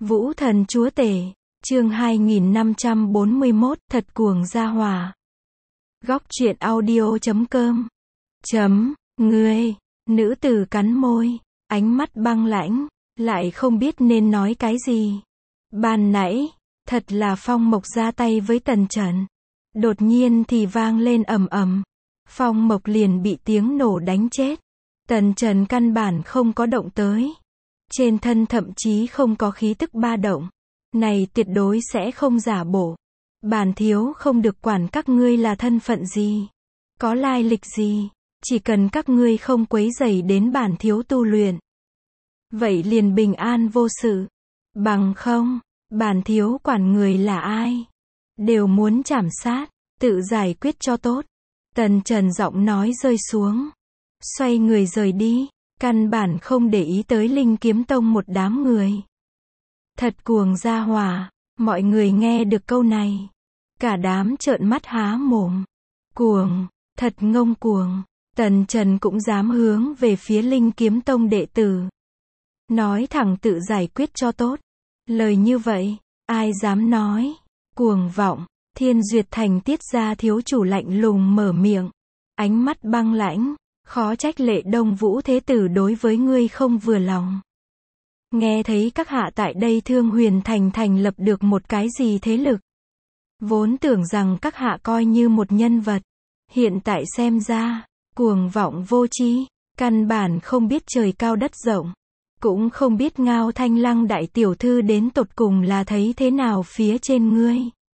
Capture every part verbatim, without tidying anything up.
Vũ thần chúa tể, chương hai nghìn năm trăm bốn mươi mốt, thật cuồng gia hỏa. Góc truyện audio chấm com. Chấm, ngươi, nữ tử cắn môi, ánh mắt băng lãnh, lại không biết nên nói cái gì. Ban nãy, thật là Phong Mộc ra tay với Tần Trần. Đột nhiên thì vang lên ầm ầm. Phong Mộc liền bị tiếng nổ đánh chết. Tần Trần căn bản không có động tới. Trên thân thậm chí không có khí tức ba động. Này tuyệt đối sẽ không giả bộ. Bản thiếu không được quản các ngươi là thân phận gì, có lai lịch gì, chỉ cần các ngươi không quấy rầy đến bản thiếu tu luyện. Vậy liền bình an vô sự. Bằng không, bản thiếu quản người là ai, đều muốn trảm sát, tự giải quyết cho tốt. Tần Trần giọng nói rơi xuống. Xoay người rời đi, căn bản không để ý tới Linh Kiếm Tông một đám người. Thật cuồng gia hỏa, mọi người nghe được câu này. Cả đám trợn mắt há mồm. Cuồng, thật ngông cuồng. Tần Trần cũng dám hướng về phía Linh Kiếm Tông đệ tử. Nói thẳng tự giải quyết cho tốt. Lời như vậy, ai dám nói. Cuồng vọng, Thiên Duyệt Thành Tiết gia thiếu chủ lạnh lùng mở miệng. Ánh mắt băng lãnh, khó trách Lệ Đông Vũ thế tử đối với ngươi không vừa lòng. Nghe thấy các hạ tại đây Thương Huyền Thành thành lập được một cái gì thế lực. Vốn tưởng rằng các hạ coi như một nhân vật. Hiện tại xem ra, cuồng vọng vô tri, căn bản không biết trời cao đất rộng. Cũng không biết Ngao Thanh Lăng đại tiểu thư đến tột cùng là thấy thế nào phía trên ngươi.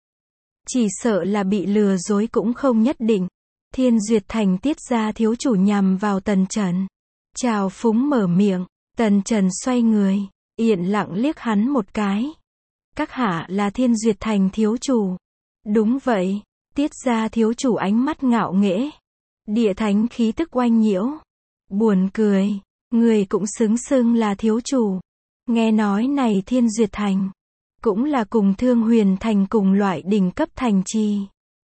Chỉ sợ là bị lừa dối cũng không nhất định. Thiên Duyệt Thành Tiết gia thiếu chủ nhằm vào Tần Trần. Trào phúng mở miệng. Tần Trần xoay người, yên lặng liếc hắn một cái. Các hạ là Thiên Duyệt Thành thiếu chủ. Đúng vậy, Tiết gia thiếu chủ ánh mắt ngạo nghễ. Địa thánh khí tức oanh nhiễu. Buồn cười, người cũng xứng xưng là thiếu chủ. Nghe nói này Thiên Duyệt Thành, cũng là cùng Thương Huyền Thành cùng loại đỉnh cấp thành trì.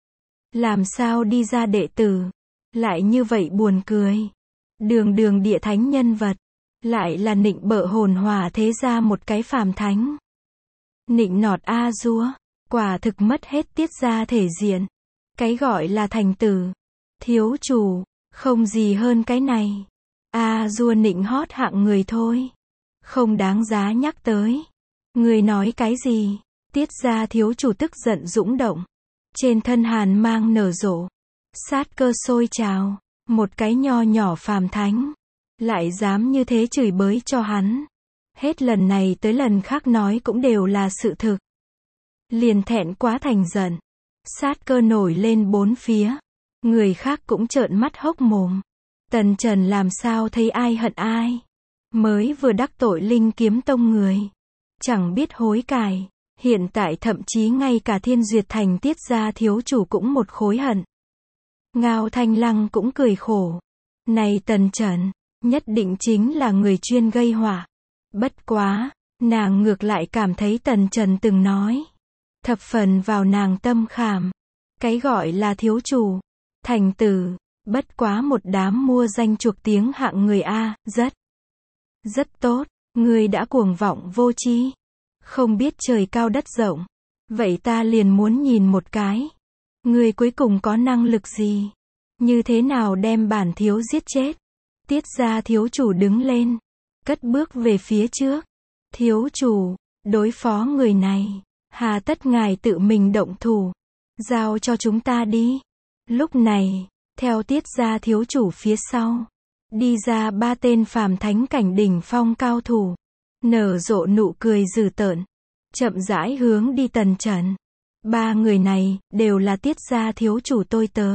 Làm sao đi ra đệ tử, lại như vậy buồn cười. Đường đường địa thánh nhân vật, lại là nịnh bợ hồn hỏa thế gia một cái phàm thánh. Nịnh nọt a dua, quả thực mất hết Tiết gia thể diện. Cái gọi là thành tử, thiếu chủ, không gì hơn cái này. A dua nịnh hót hạng người thôi. Không đáng giá nhắc tới. Người nói cái gì? Tiết gia thiếu chủ tức giận dũng động. Trên thân hàn mang nở rộ. Sát cơ sôi trào. Một cái nho nhỏ phàm thánh. Lại dám như thế chửi bới cho hắn. Hết lần này tới lần khác nói cũng đều là sự thực. Liền thẹn quá thành giận. Sát cơ nổi lên bốn phía. Người khác cũng trợn mắt hốc mồm. Tần Trần làm sao thấy ai hận ai. Mới vừa đắc tội Linh Kiếm Tông người. Chẳng biết hối cải. Hiện tại thậm chí ngay cả Thiên Duyệt Thành Tiết gia thiếu chủ cũng một khối hận. Ngao Thanh Lăng cũng cười khổ. Này Tần Trần, nhất định chính là người chuyên gây họa. Bất quá, nàng ngược lại cảm thấy Tần Trần từng nói. Thập phần vào nàng tâm khảm. Cái gọi là thiếu chủ, thành tử, bất quá một đám mua danh chuộc tiếng hạng người A, rất, rất tốt, người đã cuồng vọng vô tri. Không biết trời cao đất rộng. Vậy ta liền muốn nhìn một cái. Người cuối cùng có năng lực gì? Như thế nào đem bản thiếu giết chết? Tiết gia thiếu chủ đứng lên. Cất bước về phía trước. Thiếu chủ, đối phó người này. Hà tất ngài tự mình động thủ. Giao cho chúng ta đi. Lúc này, theo Tiết gia thiếu chủ phía sau. Đi ra ba tên phàm thánh cảnh đỉnh phong cao thủ. Nở rộ nụ cười dữ tợn. Chậm rãi hướng đi Tần Trần. Ba người này, đều là Tiết gia thiếu chủ tôi tớ.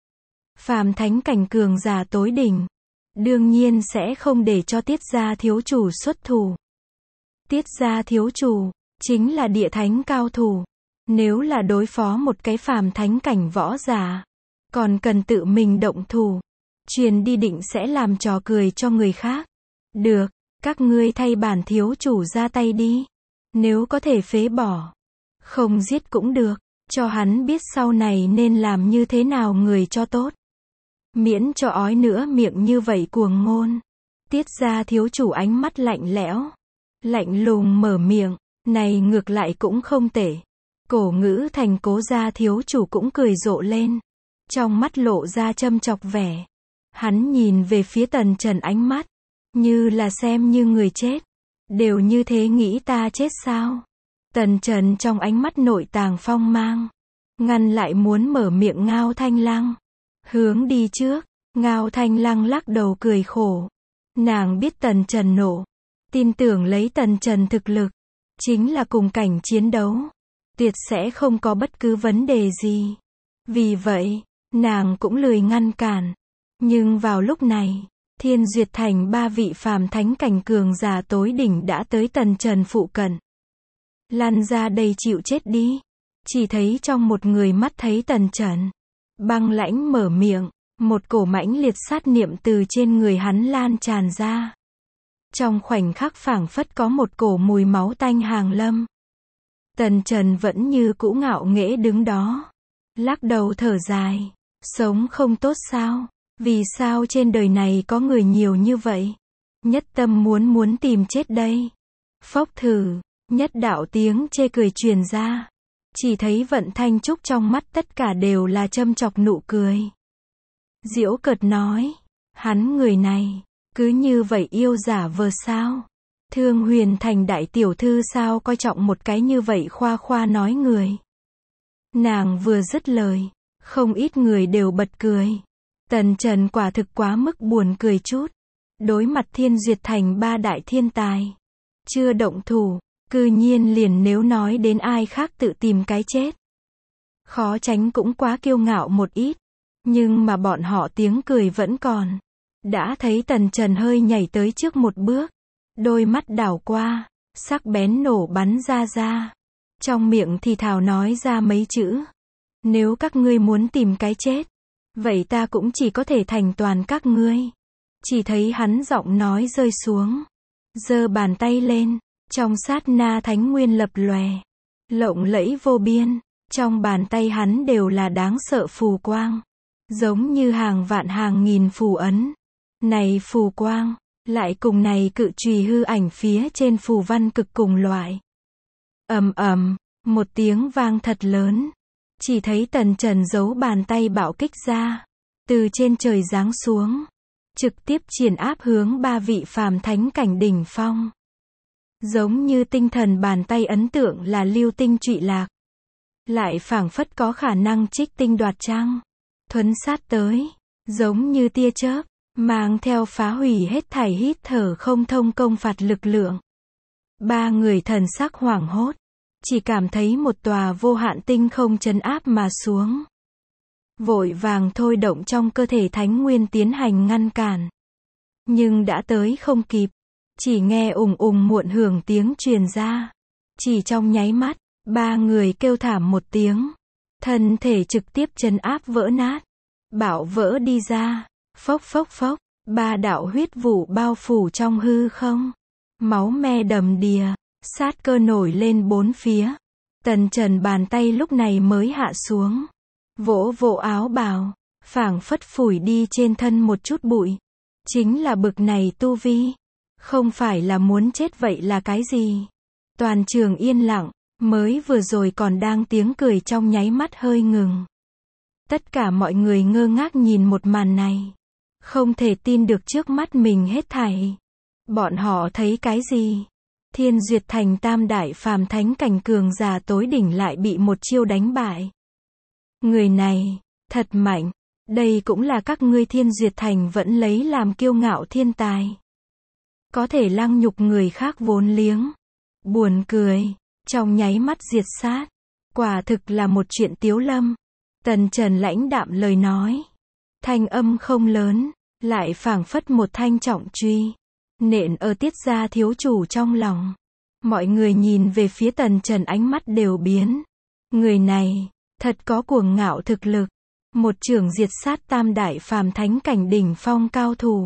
Phàm thánh cảnh cường giả tối đỉnh. Đương nhiên sẽ không để cho Tiết gia thiếu chủ xuất thủ. Tiết gia thiếu chủ, chính là địa thánh cao thủ. Nếu là đối phó một cái phàm thánh cảnh võ giả, còn cần tự mình động thủ. Truyền đi định sẽ làm trò cười cho người khác. Được, các ngươi thay bản thiếu chủ ra tay đi. Nếu có thể phế bỏ, không giết cũng được, cho hắn biết sau này nên làm như thế nào người cho tốt. Miễn cho ói nữa miệng như vậy cuồng ngôn. Tiết gia thiếu chủ ánh mắt lạnh lẽo, lạnh lùng mở miệng. Này ngược lại cũng không tệ. Cổ Ngữ Thành Cố gia thiếu chủ cũng cười rộ lên. Trong mắt lộ ra châm chọc vẻ. Hắn nhìn về phía Tần Trần ánh mắt. Như là xem như người chết. Đều như thế nghĩ ta chết sao? Tần Trần trong ánh mắt nội tàng phong mang. Ngăn lại muốn mở miệng Ngao Thanh Lăng. Hướng đi trước. Ngao Thanh Lăng lắc đầu cười khổ. Nàng biết Tần Trần nộ. Tin tưởng lấy Tần Trần thực lực. Chính là cùng cảnh chiến đấu. Tuyệt sẽ không có bất cứ vấn đề gì. Vì vậy, nàng cũng lười ngăn cản. Nhưng vào lúc này, Thiên Duyệt Thành ba vị phàm thánh cảnh cường giả tối đỉnh đã tới Tần Trần phụ cận. Lăn ra đây chịu chết đi. Chỉ thấy trong một người mắt thấy Tần Trần. Băng lãnh mở miệng. Một cổ mãnh liệt sát niệm từ trên người hắn lan tràn ra. Trong khoảnh khắc phảng phất có một cổ mùi máu tanh hàng lâm. Tần Trần vẫn như cũ ngạo nghễ đứng đó. Lắc đầu thở dài. Sống không tốt sao? Vì sao trên đời này có người nhiều như vậy? Nhất tâm muốn muốn tìm chết đây. Phốc thử. Nhất đạo tiếng chê cười truyền ra. Chỉ thấy Vận Thanh Trúc trong mắt tất cả đều là châm chọc nụ cười. Giễu cợt nói. Hắn người này. Cứ như vậy yêu giả vờ sao? Thương Huyền Thành đại tiểu thư sao coi trọng một cái như vậy khoa khoa nói người. Nàng vừa dứt lời. Không ít người đều bật cười. Tần Trần quả thực quá mức buồn cười chút. Đối mặt Thiên Duyệt Thành ba đại thiên tài. Chưa động thủ. Cư nhiên liền nếu nói đến ai khác tự tìm cái chết. Khó tránh cũng quá kiêu ngạo một ít. Nhưng mà bọn họ tiếng cười vẫn còn. Đã thấy Tần Trần hơi nhảy tới trước một bước. Đôi mắt đảo qua. Sắc bén nổ bắn ra ra. Trong miệng thì thào nói ra mấy chữ. Nếu các ngươi muốn tìm cái chết. Vậy ta cũng chỉ có thể thành toàn các ngươi. Chỉ thấy hắn giọng nói rơi xuống. Giơ bàn tay lên. Trong sát na thánh nguyên lập lòe. Lộng lẫy vô biên. Trong bàn tay hắn đều là đáng sợ phù quang. Giống như hàng vạn hàng nghìn phù ấn. Này phù quang. Lại cùng này cự chùy hư ảnh phía trên phù văn cực cùng loại. Ầm ầm. Một tiếng vang thật lớn. Chỉ thấy Tần Trần giấu bàn tay bạo kích ra. Từ trên trời giáng xuống. Trực tiếp triển áp hướng ba vị phàm thánh cảnh đỉnh phong. Giống như tinh thần bàn tay ấn tượng là lưu tinh trụy lạc. Lại phảng phất có khả năng trích tinh đoạt trăng. Thuấn sát tới. Giống như tia chớp. Mang theo phá hủy hết thảy hít thở không thông công phạt lực lượng. Ba người thần sắc hoảng hốt. Chỉ cảm thấy một tòa vô hạn tinh không trấn áp mà xuống. Vội vàng thôi động trong cơ thể thánh nguyên tiến hành ngăn cản. Nhưng đã tới không kịp. Chỉ nghe ùng ùng muộn hưởng tiếng truyền ra. Chỉ trong nháy mắt, ba người kêu thảm một tiếng. Thân thể trực tiếp trấn áp vỡ nát. Bạo vỡ đi ra. Phốc phốc phốc. Ba đạo huyết vụ bao phủ trong hư không. Máu me đầm đìa. Sát cơ nổi lên bốn phía. Tần Trần bàn tay lúc này mới hạ xuống. Vỗ vỗ áo bào. Phảng phất phủi đi trên thân một chút bụi. Chính là bực này tu vi. Không phải là muốn chết vậy là cái gì? Toàn trường yên lặng. Mới vừa rồi còn đang tiếng cười trong nháy mắt hơi ngừng. Tất cả mọi người ngơ ngác nhìn một màn này. Không thể tin được trước mắt mình hết thảy. Bọn họ thấy cái gì? Thiên Duyệt Thành tam đại phàm thánh cảnh cường giả tối đỉnh lại bị một chiêu đánh bại. Người này, thật mạnh. Đây cũng là các ngươi Thiên Duyệt Thành vẫn lấy làm kiêu ngạo thiên tài. Có thể lăng nhục người khác vốn liếng. Buồn cười. Trong nháy mắt diệt sát. Quả thực là một chuyện tiếu lâm. Tần Trần lãnh đạm lời nói. Thanh âm không lớn. Lại phảng phất một thanh trọng truy. Nện ở Tiết gia thiếu chủ trong lòng. Mọi người nhìn về phía Tần Trần ánh mắt đều biến. Người này, thật có cuồng ngạo thực lực. Một trưởng diệt sát tam đại phàm thánh cảnh đỉnh phong cao thủ.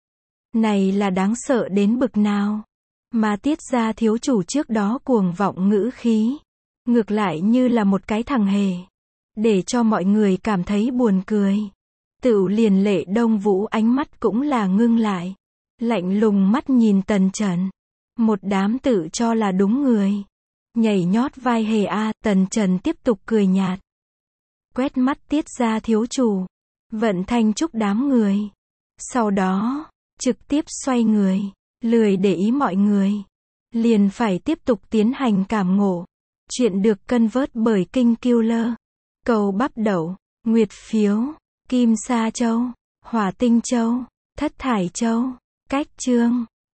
Này là đáng sợ đến bực nào. Mà Tiết gia thiếu chủ trước đó cuồng vọng ngữ khí. Ngược lại như là một cái thằng hề. Để cho mọi người cảm thấy buồn cười. Tựu liền Lệ Đông Vũ ánh mắt cũng là ngưng lại. Lạnh lùng mắt nhìn Tần Trần. Một đám tự cho là đúng người. Nhảy nhót vai hề a, Tần Trần tiếp tục cười nhạt. Quét mắt Tiết gia thiếu chủ. Vận thanh chúc đám người. Sau đó, trực tiếp xoay người. Lười để ý mọi người. Liền phải tiếp tục tiến hành cảm ngộ. Chuyện được cân vớt bởi Kinh Killer. Cầu bắp đậu, Nguyệt phiếu, Kim Sa Châu, Hỏa Tinh Châu, Thất Thải Châu. Cách chương